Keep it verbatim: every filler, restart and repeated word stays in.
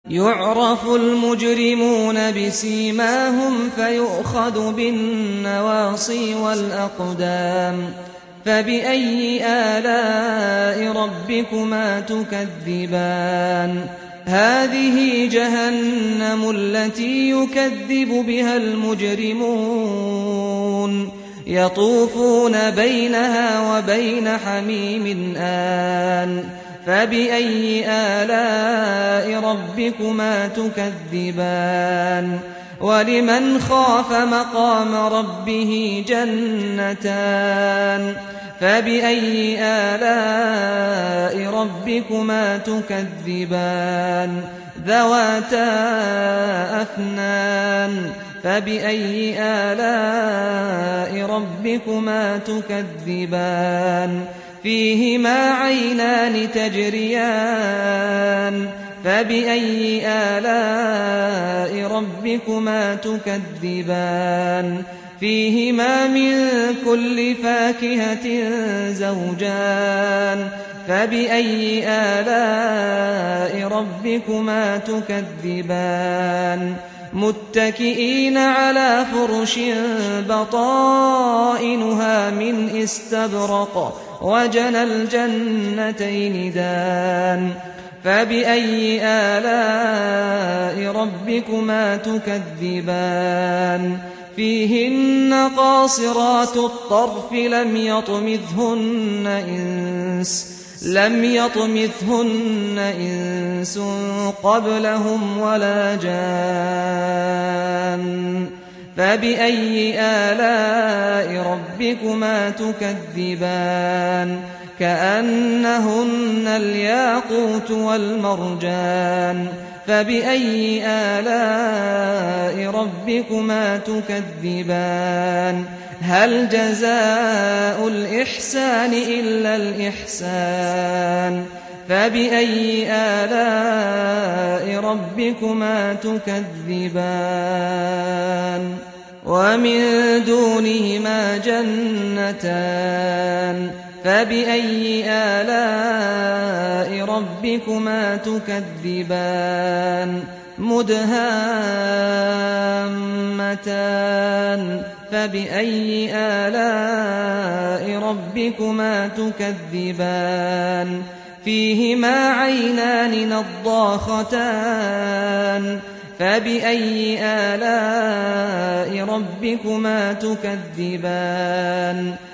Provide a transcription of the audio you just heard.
يعرف المجرمون بسيماهم فيؤخذ بالنواصي والأقدام فبأي آلاء ربكما تكذبان هذه جهنم التي يكذب بها المجرمون يطوفون بينها وبين حميم آن فبأي آلاء ربكما تكذبان ولمن خاف مقام ربه جنتان فبأي آلاء ربكما تكذبان ذواتا أفنان فبأي آلاء ربكما تكذبان فيهما عينان تجريان فبأي آلاء ربكما تكذبان فيهما من كل فاكهة زوجان فبأي آلاء ربكما تكذبان متكئين على فرش بطائنها من استبرق وجنى الجنتين دان فبأي آلاء ربكما تكذبان فيهن قاصرات الطرف لم يطمثهن إنس لم يطمثهن إنس قبلهم ولا جان فبأي آلاء ربكما تكذبان كأنهن الياقوت والمرجان فبأي آلاء ربكما تكذبان هل جزاء الإحسان إلا الإحسان فبأي آلاء ربكما تكذبان ومن دونهما جنتان فبأي آلاء ربكما تكذبان مدهامتان فبأي آلاء ربكما تكذبان فيهما عينان نضاختان فبأي آلاء ربكما تكذبان